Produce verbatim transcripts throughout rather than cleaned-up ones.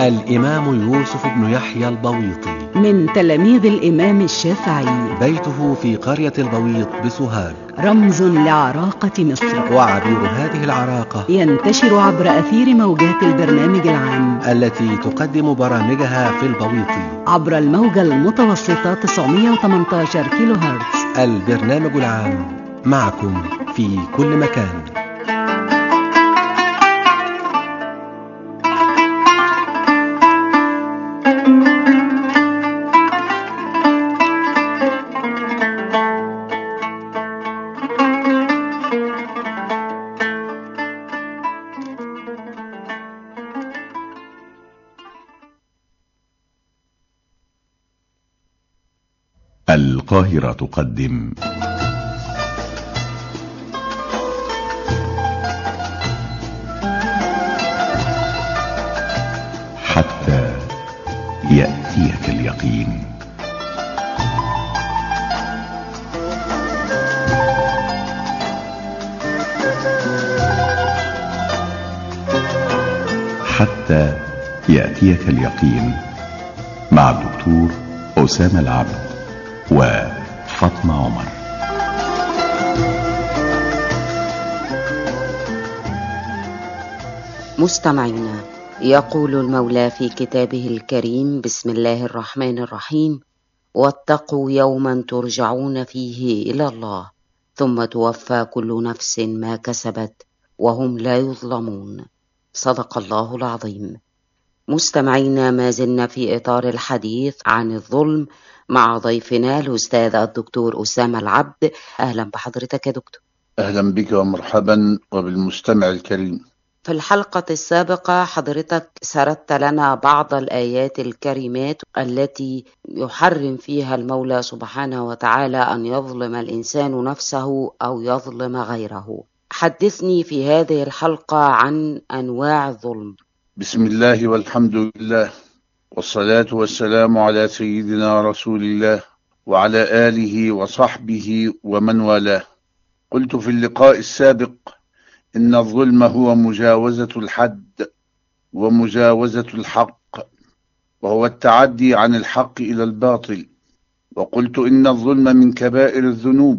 الإمام يوسف بن يحيى البويطي من تلاميذ الإمام الشافعي، بيته في قرية البويط بسوهاج، رمز لعراقة مصر، وعبير هذه العراقة ينتشر عبر أثير موجات البرنامج العام التي تقدم برامجها في البويطي عبر الموجة المتوسطة تسعمائة وثمانية عشر كيلو هرتز. البرنامج العام معكم في كل مكان. القاهرة تقدم حتى يأتيك اليقين. حتى يأتيك اليقين مع الدكتور أسامة العبد وفاطمة عمر. مستمعينا، يقول المولى في كتابه الكريم: بسم الله الرحمن الرحيم، واتقوا يوما ترجعون فيه إلى الله ثم توفى كل نفس ما كسبت وهم لا يظلمون. صدق الله العظيم. مستمعينا، ما زلنا في إطار الحديث عن الظلم مع ضيفنا الأستاذ الدكتور أسامة العبد. أهلا بحضرتك يا دكتور. أهلا بك ومرحبا وبالمستمع الكريم. في الحلقة السابقة حضرتك سردت لنا بعض الآيات الكريمات التي يحرم فيها المولى سبحانه وتعالى أن يظلم الإنسان نفسه أو يظلم غيره. حدثني في هذه الحلقة عن أنواع الظلم. بسم الله والحمد لله، والصلاة والسلام على سيدنا رسول الله وعلى آله وصحبه ومن والاه. قلت في اللقاء السابق إن الظلم هو مجاوزة الحد ومجاوزة الحق، وهو التعدي عن الحق إلى الباطل. وقلت إن الظلم من كبائر الذنوب،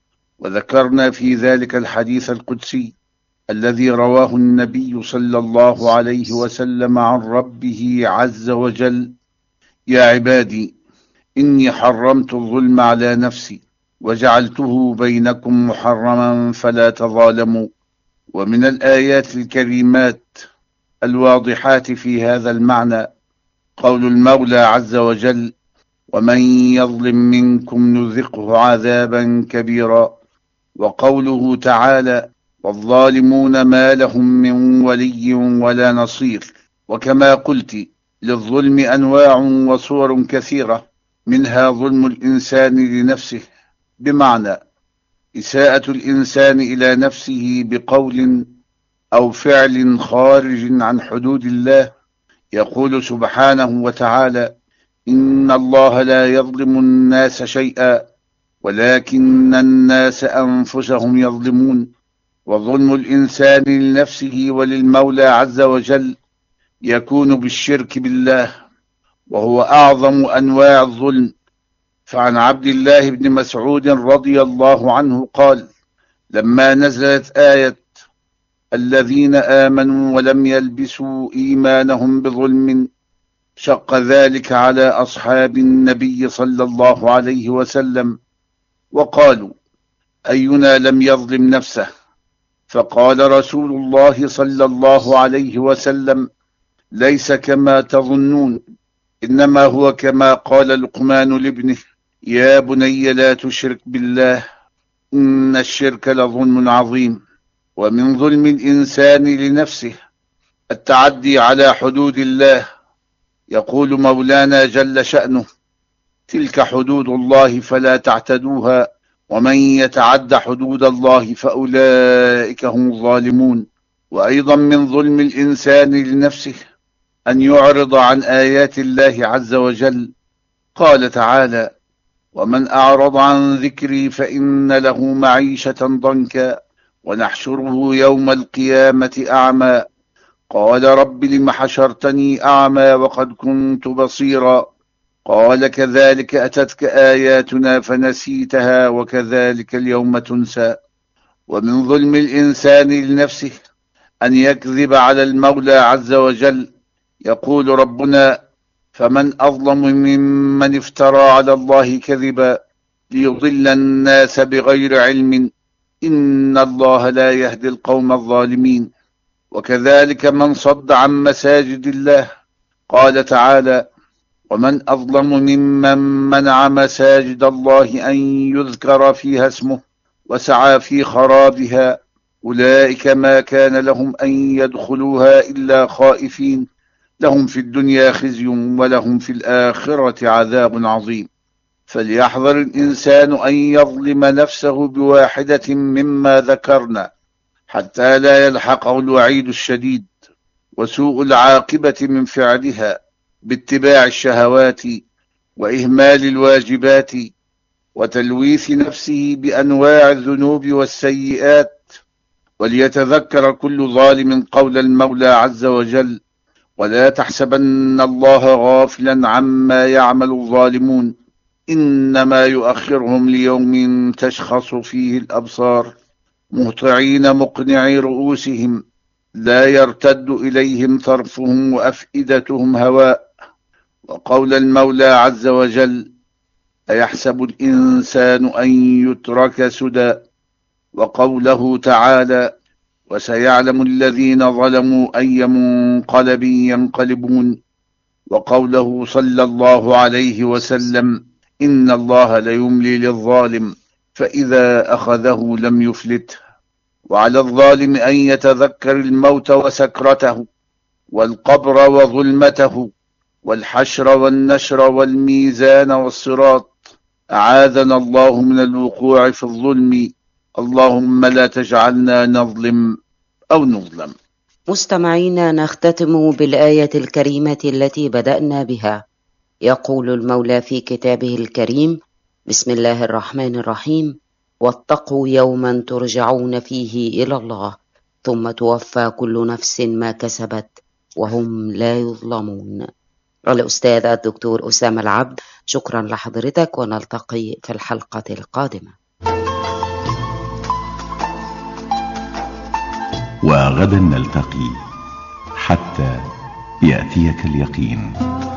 وذكرنا في ذلك الحديث القدسي الذي رواه النبي صلى الله عليه وسلم عن ربه عز وجل: يا عبادي إني حرمت الظلم على نفسي وجعلته بينكم محرما فلا تظالموا. ومن الآيات الكريمات الواضحات في هذا المعنى قول المولى عز وجل: ومن يظلم منكم نذقه عذابا كبيرا. وقوله تعالى: والظالمون ما لهم من ولي ولا نصير. وكما قلت، للظلم أنواع وصور كثيرة، منها ظلم الإنسان لنفسه، بمعنى إساءة الإنسان إلى نفسه بقول أو فعل خارج عن حدود الله. يقول سبحانه وتعالى: إن الله لا يظلم الناس شيئا ولكن الناس أنفسهم يظلمون. وظلم الإنسان لنفسه وللمولى عز وجل يكون بالشرك بالله، وهو أعظم أنواع الظلم. فعن عبد الله بن مسعود رضي الله عنه قال: لما نزلت آية الذين آمنوا ولم يلبسوا إيمانهم بظلم شق ذلك على أصحاب النبي صلى الله عليه وسلم، وقالوا: أينا لم يظلم نفسه؟ فقال رسول الله صلى الله عليه وسلم: ليس كما تظنون، إنما هو كما قال لقمان لابنه: يا بني لا تشرك بالله إن الشرك لظلم عظيم. ومن ظلم الإنسان لنفسه التعدي على حدود الله. يقول مولانا جل شأنه: تلك حدود الله فلا تعتدوها ومن يتعد حدود الله فأولئك هم الظالمون. وأيضا من ظلم الإنسان لنفسه أن يعرض عن آيات الله عز وجل. قال تعالى: ومن أعرض عن ذكري فإن له معيشة ضنكا ونحشره يوم القيامة أعمى قال رب لم حشرتني أعمى وقد كنت بصيرا قال كذلك أتتك آياتنا فنسيتها وكذلك اليوم تنسى. ومن ظلم الإنسان لنفسه أن يكذب على المولى عز وجل. يقول ربنا: فمن أظلم ممن افترى على الله كذبا ليضل الناس بغير علم إن الله لا يهدي القوم الظالمين. وكذلك من صد عن مساجد الله. قال تعالى: ومن أظلم ممن منع مساجد الله أن يذكر فيها اسمه وسعى في خرابها أولئك ما كان لهم أن يدخلوها إلا خائفين لهم في الدنيا خزي ولهم في الآخرة عذاب عظيم. فليحذر الإنسان أن يظلم نفسه بواحدة مما ذكرنا حتى لا يلحقه الوعيد الشديد وسوء العاقبة من فعلها باتباع الشهوات وإهمال الواجبات وتلويث نفسه بأنواع الذنوب والسيئات. وليتذكر كل ظالم قول المولى عز وجل: ولا تحسبن الله غافلا عما يعمل الظالمون إنما يؤخرهم ليوم تشخص فيه الأبصار مهطعين مقنعي رؤوسهم لا يرتد إليهم طرفهم وأفئدتهم هواء. وقول المولى عز وجل: أيحسب الإنسان أن يترك سدى. وقوله تعالى: وسيعلم الذين ظلموا أي منقلب ينقلبون. وقوله صلى الله عليه وسلم: إن الله ليملي للظالم فإذا أخذه لم يفلته. وعلى الظالم أن يتذكر الموت وسكرته والقبر وظلمته والحشر والنشر والميزان والصراط. أعاذنا الله من الوقوع في الظلم. اللهم لا تجعلنا نظلم أو نظلم. مستمعينا، نختتم بالآية الكريمة التي بدأنا بها. يقول المولى في كتابه الكريم: بسم الله الرحمن الرحيم: واتقوا يوما ترجعون فيه إلى الله ثم توفى كل نفس ما كسبت وهم لا يظلمون. الأستاذ الدكتور أسامة العبد، شكرا لحضرتك، ونلتقي في الحلقة القادمة. وغدا نلتقي حتى يأتيك اليقين.